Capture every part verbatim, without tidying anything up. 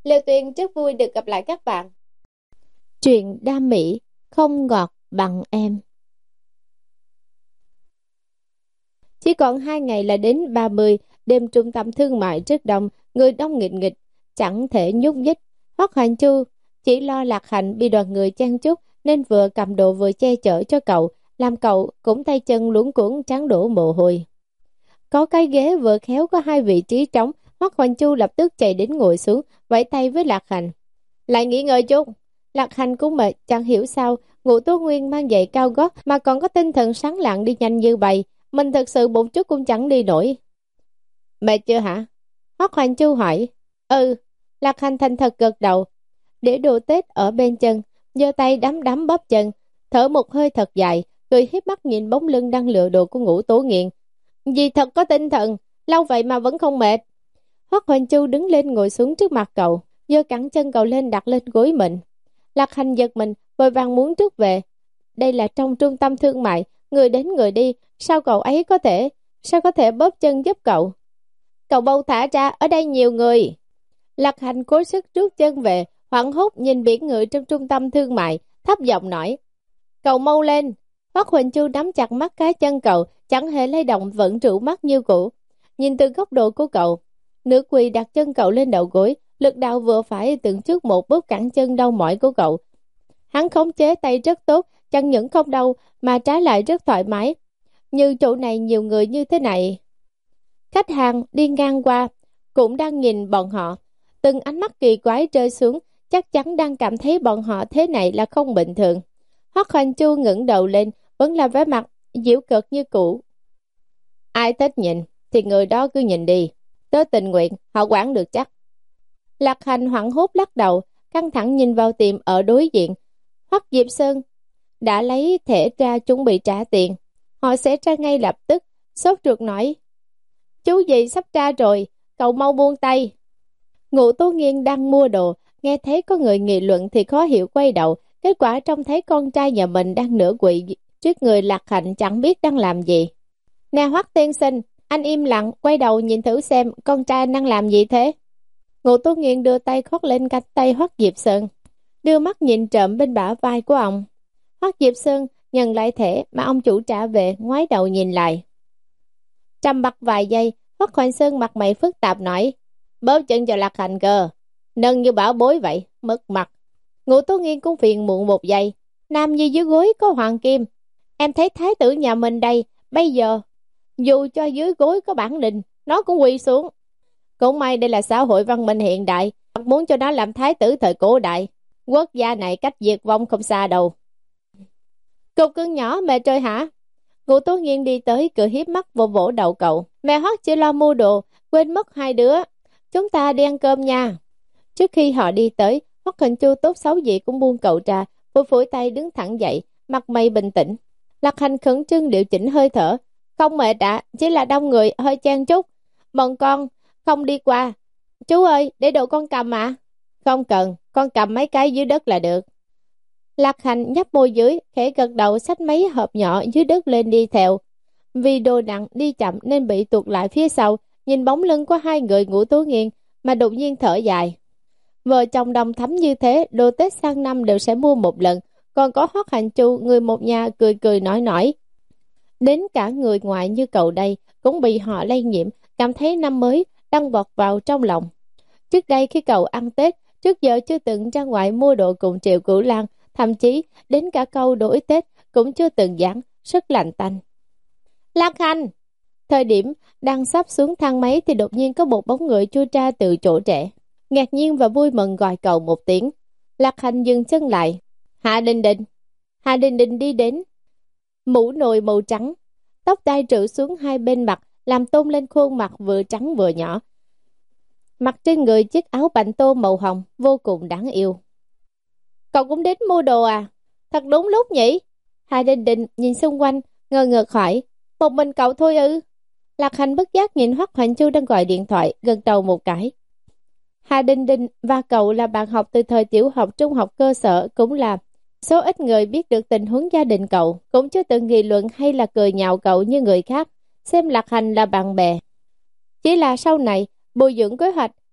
Lê Tuyên rất vui được gặp lại các bạn. Truyện đam mỹ không ngọt bằng em. Chỉ còn hai ngày là đến ba mươi, đêm trung tâm thương mại rất đông, người đông nghịch nghịch, chẳng thể nhúc nhích. Hoắc Hoành Chu chỉ lo Lạc Hạnh bị đoàn người chen chúc nên vừa cầm đồ vừa che chở cho cậu, làm cậu cũng tay chân luống cuống trắng đổ mồ hôi. Có cái ghế vừa khéo có hai vị trí trống, Hoắc Hoành Chu lập tức chạy đến ngồi xuống, vẫy tay với Lạc Hạnh. Lại nghỉ ngơi chút. Lạc Hạnh cũng mệt, chẳng hiểu sao Ngũ Tố Nguyên mang giày cao gót mà còn có tinh thần sáng lạng đi nhanh như vậy, mình thật sự một chút cũng chẳng đi nổi. Mệt chưa hả? Hoắc Hoành Chu hỏi. Ừ. Lạc Hạnh thành thật gật đầu, để đồ Tết ở bên chân, giơ tay đấm đấm bóp chân, thở một hơi thật dài, rồi híp mắt nhìn bóng lưng đang lựa đồ của Ngũ Tố Nghiện. Vì thật có tinh thần, lâu vậy mà vẫn không mệt. Hoắc Hoành Chu đứng lên ngồi xuống trước mặt cậu, giơ cẳng chân cậu lên đặt lên gối mình. Lạc Hạnh giật mình, vội vàng muốn rút về. Đây là trong trung tâm thương mại, người đến người đi, sao cậu ấy có thể, sao có thể bóp chân giúp cậu? Cậu bâu thả ra, ở đây nhiều người. Lạc Hạnh cố sức rút chân về, hoảng hốt nhìn biển người trong trung tâm thương mại, thấp giọng nói. Cậu mau lên. Hoắc Hoành Chu nắm chặt mắt cá chân cậu, chẳng hề lay động, vẫn trụ mắt như cũ. Nhìn từ góc độ của cậu, nữ quỳ đặt chân cậu lên đầu gối, lực đạo vừa phải từng trước một bước cẳng chân đau mỏi của cậu. Hắn khống chế tay rất tốt, chẳng những không đau mà trái lại rất thoải mái. Như chỗ này nhiều người như thế này. Khách hàng đi ngang qua cũng đang nhìn bọn họ, từng ánh mắt kỳ quái rơi xuống, chắc chắn đang cảm thấy bọn họ thế này là không bình thường. Hoắc Hoành Chu ngẩng đầu lên, vẫn là vẻ mặt giễu cợt như cũ. Ai thích nhìn thì người đó cứ nhìn đi, tớ tình nguyện, họ quản được chắc. Lạc Hạnh hoảng hốt lắc đầu, căng thẳng nhìn vào tiệm ở đối diện. Hoắc Diệp Sơn đã lấy thẻ ra chuẩn bị trả tiền, họ sẽ ra ngay lập tức. Sốt ruột nói, chú gì sắp ra rồi, cậu mau buông tay. Ngũ Tố Nghiên đang mua đồ, nghe thấy có người nghị luận thì khó hiểu quay đầu, kết quả trông thấy con trai nhà mình đang nửa quỵ trước người Lạc Hạnh, chẳng biết đang làm gì. Nè Hoắc tiên sinh, anh im lặng, quay đầu nhìn thử xem con trai đang làm gì thế. Ngũ Tố Nghiên đưa tay khoác lên cánh tay Hoắc Diệp Sơn, đưa mắt nhìn trộm bên bả vai của ông. Hoắc Diệp Sơn nhận lại thẻ mà ông chủ trả về, ngoái đầu nhìn lại. Trầm mặc vài giây, Hoắc Hoành Sơn mặt mày phức tạp nói, bóp chân cho Lạc Hạnh cơ, nâng như bảo bối vậy, mất mặt. Ngũ Tố Nghiên cũng phiền muộn một giây, nam như dưới gối có hoàng kim, em thấy thái tử nhà mình đây, bây giờ dù cho dưới gối có bản lĩnh, nó cũng quỳ xuống. Cũng may đây là xã hội văn minh hiện đại, muốn cho nó làm thái tử thời cổ đại, quốc gia này cách diệt vong không xa đâu. Cục cưng nhỏ mẹ trời hả? Ngũ Tố Nghiên đi tới, cười hiếp mắt vỗ vỗ đầu cậu. Mẹ Hoắc chỉ lo mua đồ, quên mất hai đứa. Chúng ta đi ăn cơm nha. Trước khi họ đi tới, Hoắc Hoành Chu tốt xấu gì cũng buông cậu ra, vừa phủi tay đứng thẳng dậy, mặt mày bình tĩnh. Lạc Hạnh khẩn trương điều chỉnh hơi thở. Không mệt ạ, chỉ là đông người hơi chen chút. Bọn con không đi qua. Chú ơi, để đồ con cầm ạ. À? Không cần, con cầm mấy cái dưới đất là được. Lạc Hạnh nhấp môi dưới, khẽ gật đầu xách mấy hộp nhỏ dưới đất lên đi theo. Vì đồ nặng đi chậm nên bị tuột lại phía sau, nhìn bóng lưng của hai người Ngũ Tố Nghiên mà đột nhiên thở dài. Vợ chồng đồng thắm như thế, đồ Tết sang năm đều sẽ mua một lần, còn có Hoắc Hoành Chu người một nhà cười cười nói nói. Đến cả người ngoại như cậu đây cũng bị họ lây nhiễm, cảm thấy năm mới đang vọt vào trong lòng. Trước đây khi cậu ăn Tết, trước giờ chưa từng ra ngoài mua đồ cùng Triệu Cửu Lan, thậm chí đến cả câu đổi Tết cũng chưa từng dán, rất lạnh tanh. Lạc Hạnh! Thời điểm đang sắp xuống thang máy thì đột nhiên có một bóng người chui ra từ chỗ trẻ. Ngạc nhiên và vui mừng gọi cậu một tiếng. Lạc Hạnh dừng chân lại. Hạ Đình Đình! Hạ Đình Đình đi đến. Mũ nồi màu trắng, tóc tai trự xuống hai bên mặt, làm tôn lên khuôn mặt vừa trắng vừa nhỏ. Mặc trên người chiếc áo bạnh tô màu hồng, vô cùng đáng yêu. Cậu cũng đến mua đồ à? Thật đúng lúc nhỉ? Hạ Đình Đình nhìn xung quanh, ngơ ngợt hỏi. Một mình cậu thôi ư? Lạc Hạnh bất giác nhìn Hoắc Hoành Chu đang gọi điện thoại, gật đầu một cái. Hạ Đình Đình và cậu là bạn học từ thời tiểu học, trung học cơ sở, cũng là số ít người biết được tình huống gia đình cậu, cũng chưa từng nghị luận hay là cười nhạo cậu như người khác, xem Lạc Hạnh là bạn bè. Chỉ là sau này, bồi dưỡng kế hoạch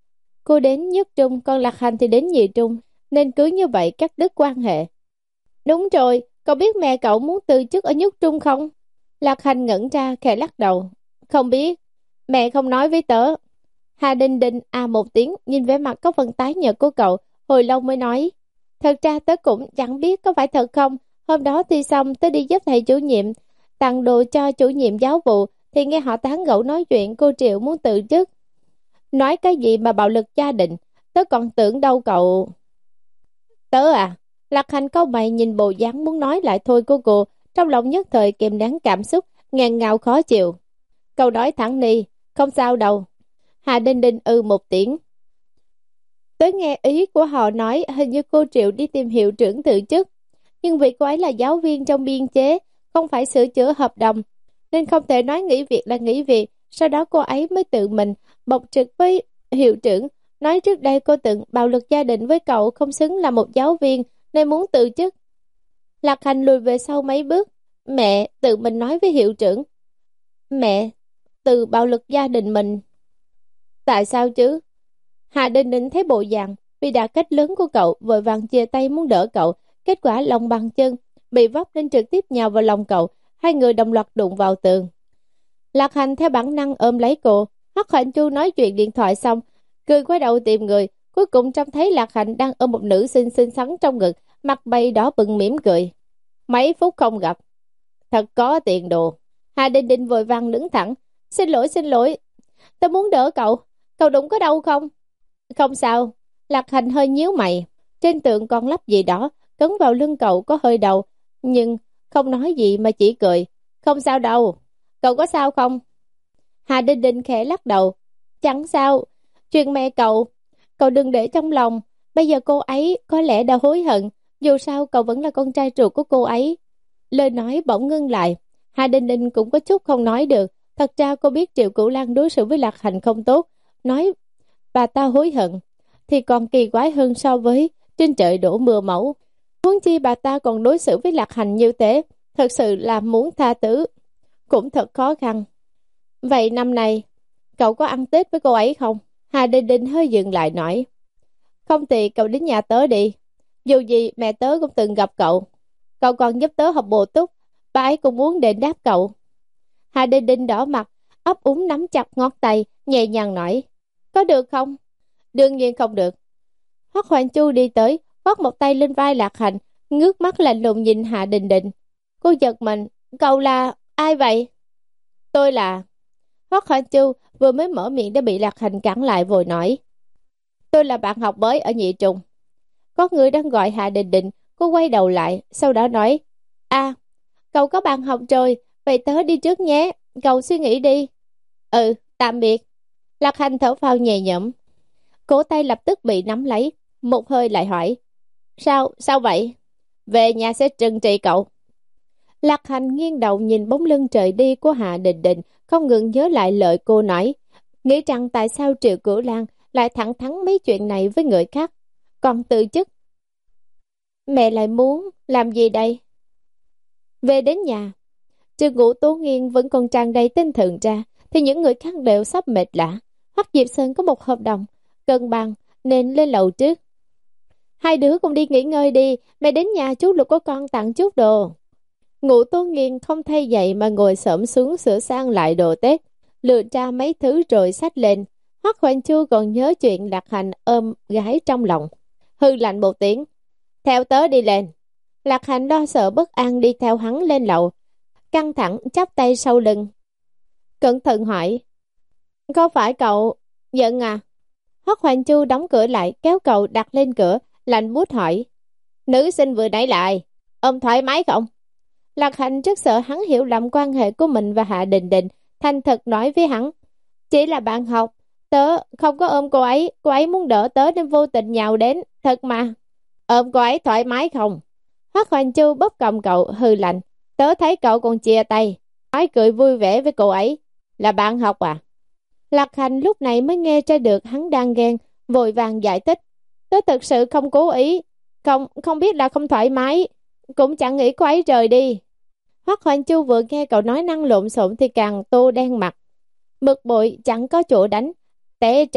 Cô đến nhất trung, còn Lạc Hành thì đến nhị trung, nên cứ như vậy cắt đứt quan hệ. Đúng rồi, cậu biết mẹ cậu muốn từ chức ở nhất trung không? Lạc Hành ngẩn ra khẽ lắc đầu. Không biết, mẹ không nói với tớ. Hà Đình Đình à một tiếng, nhìn vẻ mặt có phần tái nhợt của cậu, hồi lâu mới nói. Thật ra tớ cũng chẳng biết có phải thật không. Hôm đó thi xong tớ đi giúp thầy chủ nhiệm tặng đồ cho chủ nhiệm giáo vụ, thì nghe họ tán gẫu nói chuyện cô Triệu muốn từ chức. Nói cái gì mà bạo lực gia đình, tớ còn tưởng đâu cậu. Tớ à? Lạc Hành câu mày nhìn bộ dáng muốn nói lại thôi của cô, trong lòng nhất thời kìm nén cảm xúc, ngàn ngào khó chịu. Câu nói thẳng đi, không sao đâu. Hà Đinh Đinh ư một tiếng. Tớ nghe ý của họ nói hình như cô Triệu đi tìm hiệu trưởng từ chức, nhưng vì cô ấy là giáo viên trong biên chế, không phải sửa chữa hợp đồng, nên không thể nói nghỉ việc là nghỉ việc. Sau đó cô ấy mới tự mình bộc trực với hiệu trưởng, nói trước đây cô từng bạo lực gia đình với cậu, không xứng là một giáo viên nên muốn từ chức. Lạc Hành lùi về sau mấy bước. Mẹ tự mình nói với hiệu trưởng. Mẹ từ bạo lực gia đình mình. Tại sao chứ? Hà Đình Đình thấy bộ dạng vì đả kích lớn của cậu, vội vàng chia tay muốn đỡ cậu, kết quả lòng bàn chân bị vấp nên trực tiếp nhào vào lòng cậu, hai người đồng loạt đụng vào tường. Lạc Hành theo bản năng ôm lấy cô. Hoắc Hoạnh Chu nói chuyện điện thoại xong, cười quay đầu tìm người, cuối cùng trông thấy Lạc Hành đang ôm một nữ sinh xinh xắn trong ngực, mặt bay đỏ bừng mỉm cười. Mấy phút không gặp, thật có tiền đồ. Hà Đình Đình vội vàng đứng thẳng. Xin lỗi xin lỗi, tôi muốn đỡ cậu, cậu đụng có đau không? Không sao. Lạc Hành hơi nhíu mày, trên tượng còn lắp gì đó cấn vào lưng cậu có hơi đau, nhưng không nói gì mà chỉ cười. Không sao đâu, cậu có sao không? Hà Đình Đình khẽ lắc đầu. Chẳng sao, chuyện mẹ cậu, cậu đừng để trong lòng. Bây giờ cô ấy có lẽ đã hối hận, dù sao cậu vẫn là con trai ruột của cô ấy. Lời nói bỗng ngưng lại. Hà Đình Đình cũng có chút không nói được. Thật ra cô biết Triệu Cửu Lan đối xử với Lạc Hành không tốt, nói bà ta hối hận thì còn kỳ quái hơn so với trên trời đổ mưa mẫu. Huống chi bà ta còn đối xử với Lạc Hành như thế, thật sự là muốn tha thứ cũng thật khó khăn. Vậy năm nay cậu có ăn Tết với cô ấy không? Hà Đình Đình hơi dừng lại nói. Không thì cậu đến nhà tớ đi, dù gì mẹ tớ cũng từng gặp cậu, cậu còn giúp tớ học bổ túc, bà ấy cũng muốn đền đáp cậu. Hà Đình Đình đỏ mặt, ấp úng nắm chặt ngón tay, nhẹ nhàng nói. Có được không? Đương nhiên không được. Hoắc Hoạnh Chu đi tới, khoác một tay lên vai Lạc Hành, ngước mắt lạnh lùng nhìn Hà Đình Đình. Cô giật mình. Cậu là ai vậy? Tôi là... Hoắc Hoạnh Chu vừa mới mở miệng đã bị Lạc Hành cản lại, vội nói. Tôi là bạn học mới ở nhị trung. Có người đang gọi Hà Đình Đình. Cô quay đầu lại, sau đó nói. À, cậu có bạn học rồi, vậy tớ đi trước nhé, cậu suy nghĩ đi. Ừ, tạm biệt. Lạc Hành thở phào nhẹ nhõm. Cổ tay lập tức bị nắm lấy, một hơi lại hỏi. Sao, sao vậy? Về nhà sẽ trừng trị cậu. Lạc Hành nghiêng đầu nhìn bóng lưng trời đi của Hạ Đình Đình, không ngừng nhớ lại lời cô nói, nghĩ rằng tại sao Triệu Cửu Lan lại thẳng thắn mấy chuyện này với người khác, còn từ chức. Mẹ lại muốn làm gì đây? Về đến nhà, trừ Ngũ Tố Nghiên vẫn còn tràn đầy tinh thần ra, thì những người khác đều sắp mệt lả. Hoắc Diệp Sơn có một hợp đồng cân bằng nên lên lầu trước. Hai đứa cùng đi nghỉ ngơi đi, mẹ đến nhà chú Lục có con tặng chút đồ. Ngũ Tố Nghiên không thay dậy mà ngồi xổm xuống sửa sang lại đồ Tết, lựa ra mấy thứ rồi xách lên. Hoắc Hoạnh Chu còn nhớ chuyện Lạc Hành ôm gái trong lòng, hư lạnh một tiếng. Theo tớ đi lên. Lạc Hành lo sợ bất an đi theo hắn lên lầu, căng thẳng chắp tay sau lưng, cẩn thận hỏi. Có phải cậu giận à? Hoắc Hoạnh Chu đóng cửa lại, kéo cậu đặt lên cửa, lạnh buốt hỏi. Nữ sinh vừa nãy lại, ôm thoải mái không? Lạc Hành rất sợ hắn hiểu lầm quan hệ của mình và Hạ Đình Đình, thành thật nói với hắn. Chỉ là bạn học, tớ không có ôm cô ấy, cô ấy muốn đỡ tớ nên vô tình nhào đến, thật mà. Ôm cô ấy thoải mái không? Hoắc Hoạnh Chu bóp cầm cậu, hư lạnh. Tớ thấy cậu còn chia tay, nói cười vui vẻ với cô ấy. Là bạn học à? Lạc Hành lúc này mới nghe ra được hắn đang ghen, vội vàng giải thích. Tớ thực sự không cố ý, không không biết là không thoải mái, cũng chẳng nghĩ cô ấy rời đi. Hoắc Hoạnh Chu vừa nghe cậu nói năng lộn xộn thì càng tô đen mặt, bực bội chẳng có chỗ đánh. Té trà,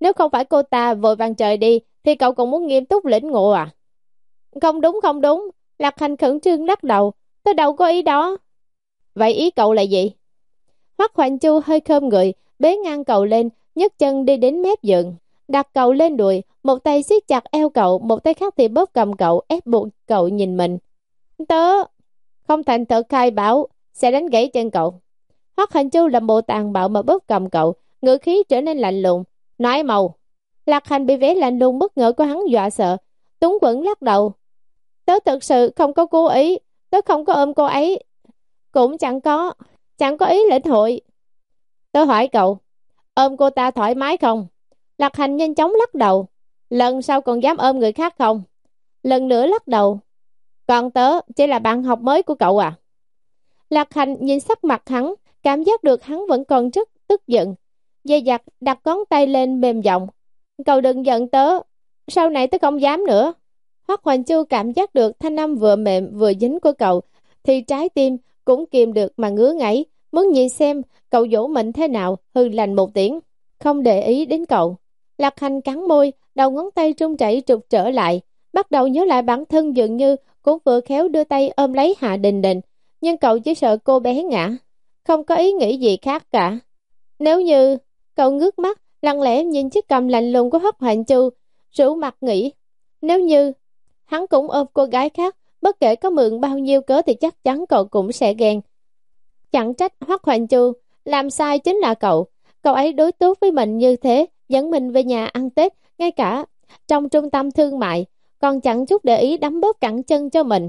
Nếu không phải cô ta vội vàng trời đi, thì cậu còn muốn nghiêm túc lĩnh ngộ à? Không đúng không đúng, Lạc Hành khẩn trương lắc đầu, tôi đâu có ý đó. Vậy ý cậu là gì? Hoắc Hoành Chu hơi khom người, bế ngang cậu lên, nhấc chân đi đến mép giường, đặt cậu lên đùi, một tay siết chặt eo cậu, một tay khác thì bóp cầm cậu, ép buộc cậu nhìn mình. Tớ không thành thật khai bảo, sẽ đánh gãy chân cậu. Hoắc Hành Chu làm bộ tàn bạo mà bóp cầm cậu, ngữ khí trở nên lạnh lùng. Nói màu. Lạc Hành bị vẻ lạnh lùng bất ngờ của hắn dọa sợ, túng quẫn lắc đầu. Tớ thực sự không có cố ý, tớ không có ôm cô ấy, cũng chẳng có, chẳng có ý lĩnh hội. Tớ hỏi cậu, ôm cô ta thoải mái không? Lạc Hành nhanh chóng lắc đầu. Lần sau còn dám ôm người khác không? Lần nữa lắc đầu. Còn tớ chỉ là bạn học mới của cậu à? Lạc Hành nhìn sắc mặt hắn, cảm giác được hắn vẫn còn rất tức giận. Dè dặt đặt ngón tay lên mềm giọng. Cậu đừng giận tớ, sau này tớ không dám nữa. Hoắc Hoành Chu cảm giác được thanh âm vừa mềm vừa dính của cậu, thì trái tim cũng kìm được mà ngứa ngáy, muốn nhìn xem cậu dỗ mình thế nào, hừ lạnh một tiếng, không để ý đến cậu. Lạc Hành cắn môi, đầu ngón tay trung chảy trục trở lại, bắt đầu nhớ lại bản thân dường như cũng vừa khéo đưa tay ôm lấy Hạ Đình Đình, nhưng cậu chỉ sợ cô bé ngã, không có ý nghĩ gì khác cả. Nếu như cậu ngước mắt, lặng lẽ nhìn chiếc cầm lạnh lùng của Hoắc Hoành Chu, rủ mặt nghĩ, nếu như hắn cũng ôm cô gái khác, bất kể có mượn bao nhiêu cớ thì chắc chắn cậu cũng sẽ ghen. Chẳng trách Hoắc Hoành Chu làm sai chính là cậu. Cậu ấy đối tốt với mình như thế, dẫn mình về nhà ăn Tết, ngay cả trong trung tâm thương mại, còn chẳng chút để ý đấm bóp cẳng chân cho mình.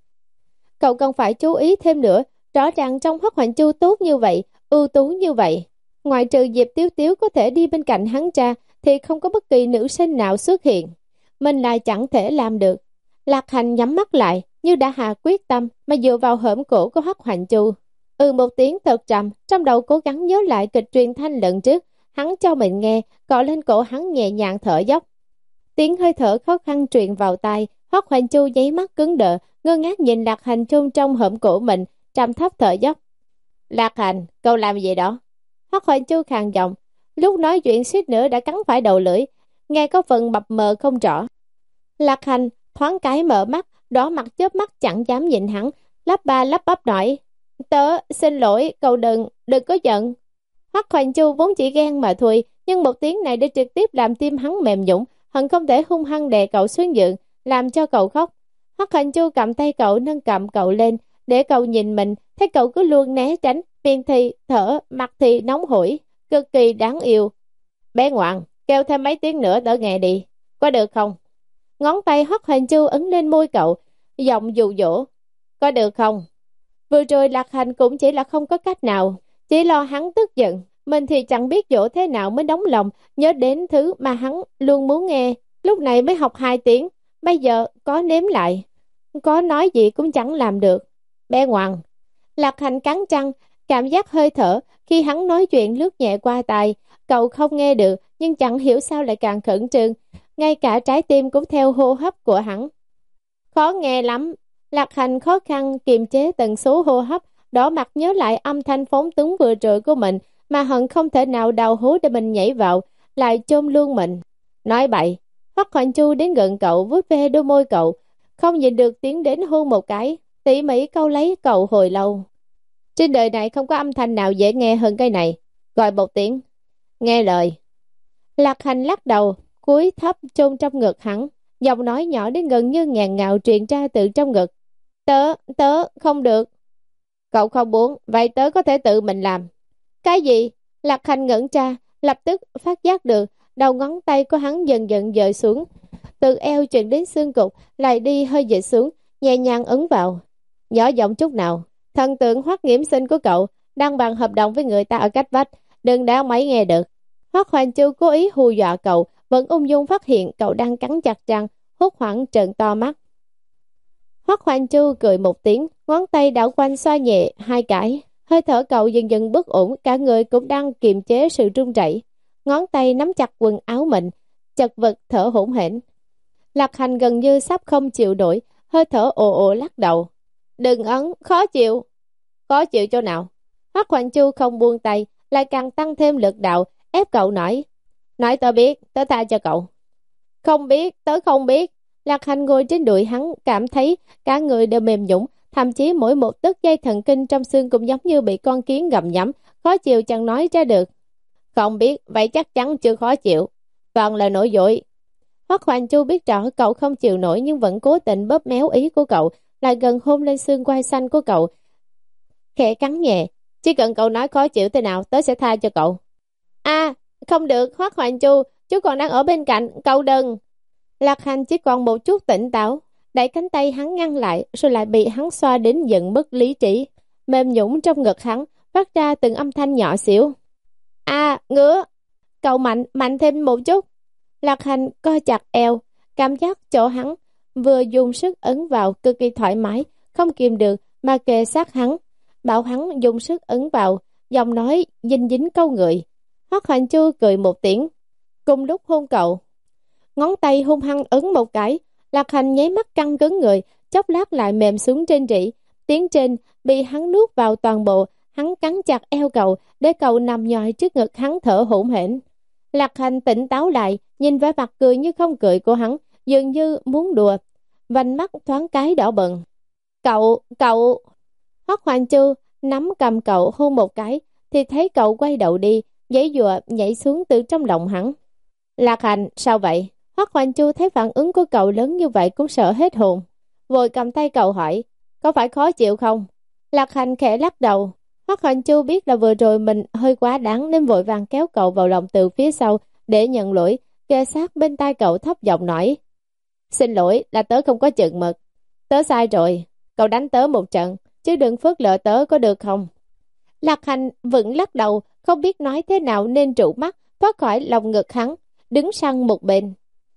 Cậu cần phải chú ý thêm nữa, rõ ràng trong Hoắc Hoành Chu tốt như vậy, ưu tú như vậy, ngoại trừ Diệp Tiếu Tiếu có thể đi bên cạnh hắn ra, thì không có bất kỳ nữ sinh nào xuất hiện. Mình lại chẳng thể làm được. Lạc Hành nhắm mắt lại, như đã hạ quyết tâm mà dựa vào hõm cổ của Hoắc Hoành Chu. Ừ một tiếng thật trầm, trong đầu cố gắng nhớ lại kịch truyền thanh lần trước, hắn cho mình nghe, cọ lên cổ hắn nhẹ nhàng thở dốc. Tiếng hơi thở khó khăn truyền vào tai, Hoắc Hoành Chu nháy mắt cứng đờ, ngơ ngác nhìn Lạc Hành chôn trong hõm cổ mình, trầm thấp thở dốc. Lạc Hành, cậu làm gì đó? Hoắc Hoành Chu khàn giọng, lúc nói chuyện suýt nữa đã cắn phải đầu lưỡi, nghe có phần mập mờ không rõ. Lạc Hành thoáng cái mở mắt, đỏ mặt chớp mắt chẳng dám nhìn hắn, lắp ba lắp bắp nói, tớ xin lỗi, cậu đừng, đừng có giận. Hoắc Hoành Chu vốn chỉ ghen mà thôi, nhưng một tiếng này đã trực tiếp làm tim hắn mềm nhũn, hận không thể hung hăng đè cậu xuống giường, làm cho cậu khóc. Hoắc Hoành Chu cầm tay cậu, nâng cầm cậu lên, để cậu nhìn mình, thấy cậu cứ luôn né tránh, miệng thì thở, mặt thì nóng hổi, cực kỳ đáng yêu. Bé ngoan, kêu thêm mấy tiếng nữa đỡ nghe đi, có được không? Ngón tay Hoắc Hoành Chu ấn lên môi cậu, giọng dụ dỗ, có được không? Vừa rồi Lạc Hành cũng chỉ là không có cách nào, chỉ lo hắn tức giận, mình thì chẳng biết dỗ thế nào mới đóng lòng, nhớ đến thứ mà hắn luôn muốn nghe, lúc này mới học hai tiếng, bây giờ có nếm lại, có nói gì cũng chẳng làm được. Bé ngoan. Lạc Hành cắn răng, cảm giác hơi thở khi hắn nói chuyện lướt nhẹ qua tai, cậu không nghe được, nhưng chẳng hiểu sao lại càng khẩn trương, ngay cả trái tim cũng theo hô hấp của hắn. Khó nghe lắm. Lạc Hành khó khăn kiềm chế tần số hô hấp, đỏ mặt nhớ lại âm thanh phóng túng vừa rồi của mình, mà hận không thể nào đào hố để mình nhảy vào, lại chôn luôn mình. Nói bậy. Hoắc Hoành Chu đến gần cậu, vuốt ve đôi môi cậu, không nhịn được tiến đến hôn một cái, tỉ mỉ câu lấy cậu hồi lâu. Trên đời này không có âm thanh nào dễ nghe hơn cái này. Gọi một tiếng, nghe lời. Lạc Hành lắc đầu, cúi thấp chôn trong ngực hắn, giọng nói nhỏ đến gần như ngàn ngào truyền ra từ trong ngực. Tớ, tớ, không được. Cậu không muốn, vậy tớ có thể tự mình làm. Cái gì? Lạc Hành ngẩn ra, lập tức phát giác được, đầu ngón tay của hắn dần dần dời xuống, từ eo truyền đến xương cụt, lại đi hơi dệt xuống, nhẹ nhàng ấn vào. Nhỏ giọng chút nào, thần tượng Hoắc Nghiễm Sinh của cậu đang bàn hợp đồng với người ta ở cách vách, đừng để ông ấy nghe được. Hoắc Hoành Chu cố ý hù dọa cậu, vẫn ung dung phát hiện cậu đang cắn chặt răng, hốt hoảng trợn to mắt. Hoắc Hoành Chu cười một tiếng, ngón tay đảo quanh xoa nhẹ hai cái, hơi thở cậu dần dần bất ổn, cả người cũng đang kiềm chế sự run rẩy. Ngón tay nắm chặt quần áo mình, chật vật thở hổn hển. Lạc Hành gần như sắp không chịu nổi, hơi thở ồ ồ lắc đầu. Đừng ấn, khó chịu. Khó chịu chỗ nào? Hoắc Hoành Chu không buông tay, lại càng tăng thêm lực đạo, ép cậu nói. Nói tớ biết, tớ tha cho cậu. Không biết, tớ không biết. Lạc Hành ngồi trên đùi hắn, cảm thấy cả người đều mềm nhũn, thậm chí mỗi một tấc dây thần kinh trong xương cũng giống như bị con kiến gặm nhấm, khó chịu chẳng nói ra được. Không biết, vậy chắc chắn chưa khó chịu. Toàn là nổi dội. Hoắc Hoành Chu biết rõ cậu không chịu nổi nhưng vẫn cố tình bóp méo ý của cậu, lại gần hôn lên xương quai xanh của cậu, khẽ cắn nhẹ. Chỉ cần cậu nói khó chịu thế nào, tớ sẽ tha cho cậu. A, không được, Hoắc Hoành Chu, chú còn đang ở bên cạnh, cậu đừng. Lạc Hành chỉ còn một chút tỉnh táo, đẩy cánh tay hắn ngăn lại, rồi lại bị hắn xoa đến giận mất lý trí. Mềm nhũn trong ngực hắn, phát ra từng âm thanh nhỏ xíu. A, ngứa. Cậu mạnh, mạnh thêm một chút. Lạc Hành co chặt eo, cảm giác chỗ hắn vừa dùng sức ấn vào cực kỳ thoải mái, không kìm được mà kề sát hắn, bảo hắn dùng sức ấn vào, giọng nói dinh dính câu người. Hoắc Hoành Chu cười một tiếng, cùng lúc hôn cậu, ngón tay hung hăng ấn một cái. Lạc Hành nháy mắt căng cứng người, chốc lát lại mềm xuống trên rỉ, tiếng trên bị hắn nuốt vào toàn bộ. Hắn cắn chặt eo cậu để cậu nằm nhòi trước ngực hắn thở hổn hển. Lạc Hành tỉnh táo lại, nhìn vẻ mặt cười như không cười của hắn, dường như muốn đùa, vành mắt thoáng cái đỏ bừng. Cậu, cậu. Hoắc Hoành Chu nắm cầm cậu hôn một cái, thì thấy cậu quay đầu đi, giãy giụa nhảy xuống từ trong lòng hắn. Lạc Hành, sao vậy? Hoắc Hoành Chu thấy phản ứng của cậu lớn như vậy cũng sợ hết hồn, vội cầm tay cậu hỏi, có phải khó chịu không? Lạc Hành khẽ lắc đầu. Hoắc Hoành Chu biết là vừa rồi mình hơi quá đáng nên vội vàng kéo cậu vào lòng từ phía sau để nhận lỗi, kề sát bên tai cậu thấp giọng nói, xin lỗi, là tớ không có chừng mực, tớ sai rồi, cậu đánh tớ một trận, chứ đừng phớt lờ tớ có được không? Lạc Hành vẫn lắc đầu, không biết nói thế nào nên trụ mắt thoát khỏi lòng ngực hắn, đứng sang một bên.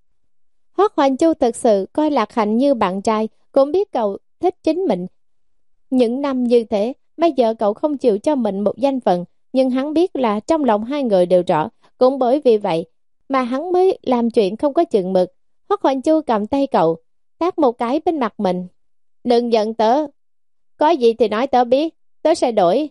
Hoắc Hoành Chu thật sự coi Lạc Hành như bạn trai, cũng biết cậu thích chính mình. Những năm như thế, bây giờ cậu không chịu cho mình một danh phận, nhưng hắn biết là trong lòng hai người đều rõ, cũng bởi vì vậy mà hắn mới làm chuyện không có chừng mực. Hoắc Hoành Chu cầm tay cậu, tát một cái bên mặt mình. Đừng giận tớ, có gì thì nói tớ biết, tớ sẽ đổi.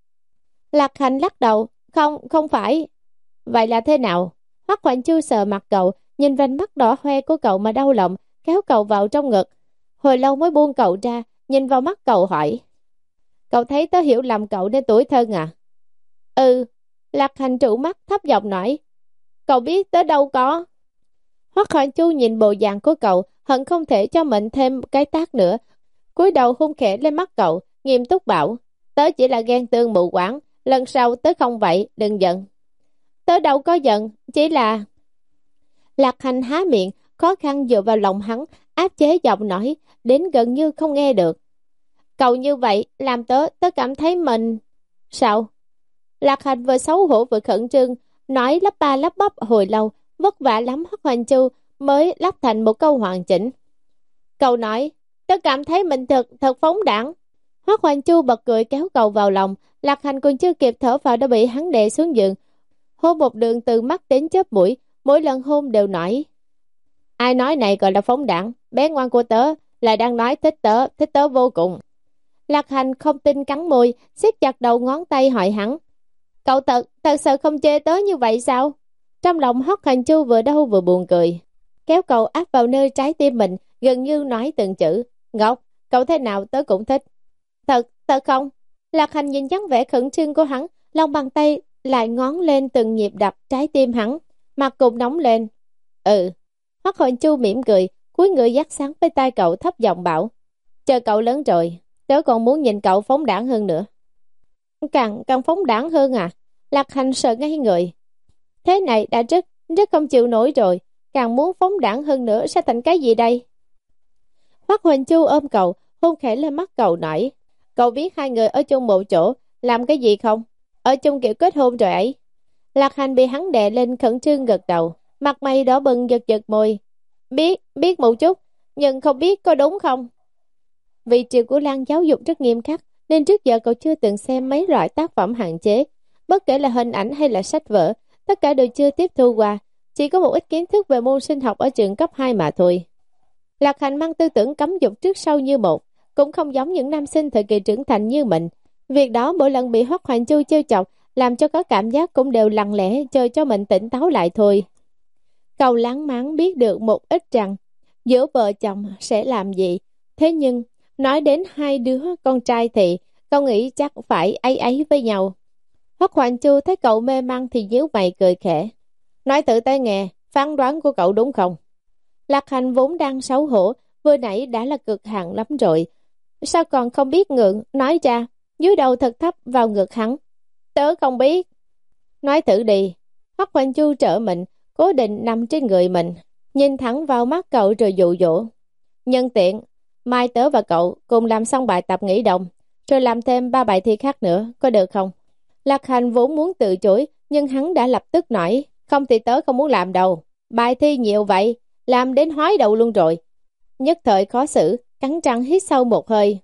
Lạc Hành lắc đầu, không, không phải. Vậy là thế nào? Hoắc Hoành Chu sờ mặt cậu, nhìn vành mắt đỏ hoe của cậu mà đau lòng, kéo cậu vào trong ngực. Hồi lâu mới buông cậu ra, nhìn vào mắt cậu hỏi, cậu thấy tớ hiểu lầm cậu nên tủi thân à? Ừ. Lạc Hành trụ mắt thấp giọng nói, cậu biết tớ đâu có. Hoắc Hoành Chu nhìn bộ dạng của cậu, hận không thể cho mình thêm cái tát nữa, cúi đầu hung khẽ lên mắt cậu, nghiêm túc bảo, tớ chỉ là ghen tương mù quáng, lần sau tớ không vậy, đừng giận. Tớ đâu có giận, chỉ là... Lạc Hành há miệng, khó khăn dựa vào lòng hắn, áp chế giọng nói, đến gần như không nghe được. Cậu như vậy, làm tớ, tớ cảm thấy mình... Sao? Lạc Hành vừa xấu hổ vừa khẩn trương, nói lắp ba lắp bắp hồi lâu, vất vả lắm Hoắc Hoành Chu mới lắp thành một câu hoàn chỉnh. Cậu nói, tớ cảm thấy mình thật, thật phóng đãng. Hoắc Hoành Chu bật cười kéo cậu vào lòng, Lạc Hành còn chưa kịp thở vào đã bị hắn đè xuống giường, hôn một đường từ mắt đến chớp mũi, mỗi lần hôn đều nói, ai nói này gọi là phóng đãng, bé ngoan của tớ lại đang nói thích tớ, thích tớ vô cùng. Lạc Hành không tin cắn môi, siết chặt đầu ngón tay hỏi hắn, cậu thật, thật sự không chê tớ như vậy sao? Trong lòng Hoắc Hoành Chu vừa đau vừa buồn cười, kéo cậu áp vào nơi trái tim mình, gần như nói từng chữ, ngốc, cậu thế nào tớ cũng thích. Thật, thật không? Lạc Hành nhìn dáng vẻ khẩn trương của hắn, lòng bàn tay lại ngón lên từng nhịp đập trái tim hắn, mặt cùng nóng lên. Ừ. Hoắc Hoành Chu mỉm cười, cúi người dắt sáng với tai cậu thấp giọng bảo, chờ cậu lớn rồi, tớ còn muốn nhìn cậu phóng đãng hơn nữa. Càng, càng phóng đãng hơn à? Lạc Hành sợ ngay người. Thế này đã rất, rất không chịu nổi rồi, càng muốn phóng đãng hơn nữa sẽ thành cái gì đây? Hoắc Hoành Chu ôm cậu, hôn khẽ lên mắt cậu nói, cậu biết hai người ở chung một chỗ, làm cái gì không? Ở chung kiểu kết hôn rồi ấy. Lạc Hành bị hắn đè lên khẩn trương gật đầu, mặt mày đỏ bừng giật giật môi. Biết, biết một chút, nhưng không biết có đúng không? Vị Triều của Lan giáo dục rất nghiêm khắc, nên trước giờ cậu chưa từng xem mấy loại tác phẩm hạn chế. Bất kể là hình ảnh hay là sách vở, tất cả đều chưa tiếp thu qua, chỉ có một ít kiến thức về môn sinh học ở trường cấp hai mà thôi. Lạc Hành mang tư tưởng cấm dục trước sau như một, cũng không giống những nam sinh thời kỳ trưởng thành như mình. Việc đó mỗi lần bị Hoắc Hoành Chu trêu chọc, làm cho có cảm giác cũng đều lặng lẽ chờ cho mình tỉnh táo lại thôi. Cậu láng máng biết được một ít rằng giữa vợ chồng sẽ làm gì. Thế nhưng, nói đến hai đứa con trai thì cậu nghĩ chắc phải ấy ấy với nhau. Hoắc Hoành Chu thấy cậu mê man thì nhíu mày cười khẽ. Nói thử tới nghe, phán đoán của cậu đúng không? Lạc Hành vốn đang xấu hổ, vừa nãy đã là cực hạn lắm rồi. Sao còn không biết ngượng, nói ra, dưới đầu thật thấp vào ngực hắn. Tớ không biết. Nói thử đi. Hoắc Hoành Chu trợ mình, cố định nằm trên người mình, nhìn thẳng vào mắt cậu rồi dụ dỗ. Nhân tiện, mai tớ và cậu cùng làm xong bài tập nghỉ đồng, rồi làm thêm ba bài thi khác nữa, có được không? Lạc Hành vốn muốn từ chối, nhưng hắn đã lập tức nói, không thì tớ không muốn làm đâu. Bài thi nhiều vậy, làm đến hói đầu luôn rồi. Nhất thời khó xử, cắn răng hít sâu một hơi.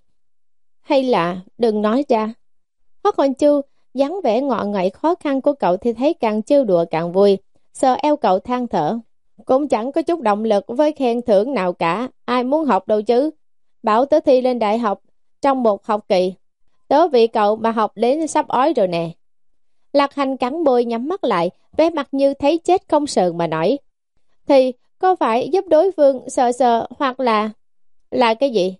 Hay là đừng nói ra. Hoắc Hoành Chu dáng vẻ ngọ ngậy khó khăn của cậu thì thấy càng trêu đùa càng vui, sờ eo cậu than thở. Cũng chẳng có chút động lực với khen thưởng nào cả, ai muốn học đâu chứ. Bảo tớ thi lên đại học trong một học kỳ, tớ vì cậu mà học đến sắp ói rồi nè. Lạc Hành cắn môi nhắm mắt lại, vẻ mặt như thấy chết không sờn mà nói. Thì có phải giúp đối phương sờ sờ hoặc là... Là cái gì?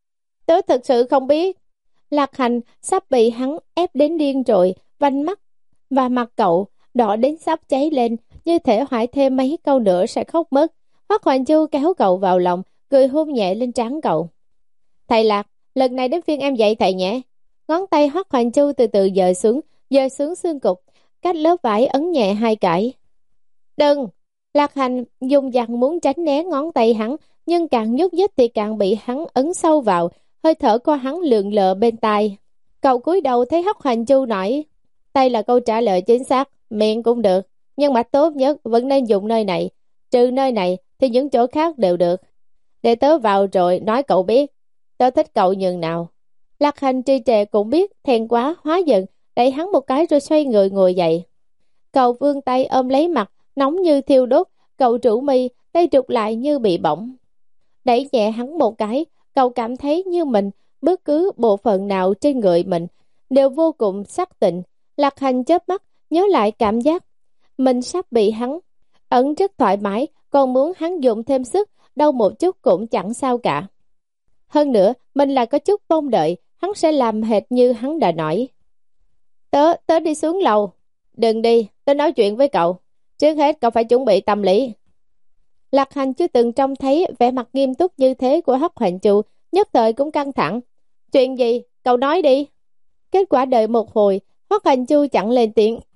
Tớ thật sự không biết. Lạc Hành sắp bị hắn ép đến điên rồi, vành mắt và mặt cậu đỏ đến sắp cháy lên, như thể hỏi thêm mấy câu nữa sẽ khóc mất. Hoắc Hoành Chu kéo cậu vào lòng, cười hôn nhẹ lên trán cậu. Thầy Lạc, lần này đến phiên em dạy thầy nhé. Ngón tay Hoắc Hoành Chu từ từ dời xuống, dời xuống xương cục, cách lớp vải ấn nhẹ hai cái. Đừng! Lạc Hành dùng dằn muốn tránh né ngón tay hắn, nhưng càng nhúc nhích thì càng bị hắn ấn sâu vào, hơi thở của hắn lượn lờ bên tai. Cậu cúi đầu thấy Hoắc Hoành Chu nói, đây là câu trả lời chính xác, miệng cũng được, nhưng mà tốt nhất vẫn nên dùng nơi này, trừ nơi này thì những chỗ khác đều được. Để tớ vào rồi nói cậu biết, tớ thích cậu nhường nào. Lạc Hành trì trệ cũng biết, thèn quá hóa giận, đẩy hắn một cái rồi xoay người ngồi dậy. Cậu vươn tay ôm lấy mặt, nóng như thiêu đốt, cậu trụ mi, tay trục lại như bị bỏng. Đẩy nhẹ hắn một cái, cậu cảm thấy như mình, bất cứ bộ phận nào trên người mình, đều vô cùng sắc tịnh. Lạc Hành chớp mắt, nhớ lại cảm giác mình sắp bị hắn ẩn rất thoải mái, còn muốn hắn dùng thêm sức, đâu một chút cũng chẳng sao cả. Hơn nữa, mình là có chút mong đợi, hắn sẽ làm hệt như hắn đã nói. Tớ, tớ đi xuống lầu. Đừng đi, tớ nói chuyện với cậu. Trước hết cậu phải chuẩn bị tâm lý. Lạc Hành chưa từng trông thấy vẻ mặt nghiêm túc như thế của Hoắc Hoành Chu, nhất thời cũng căng thẳng. Chuyện gì? Cậu nói đi. Kết quả đợi một hồi, Hoắc Hoành Chu chẳng lên tiếng,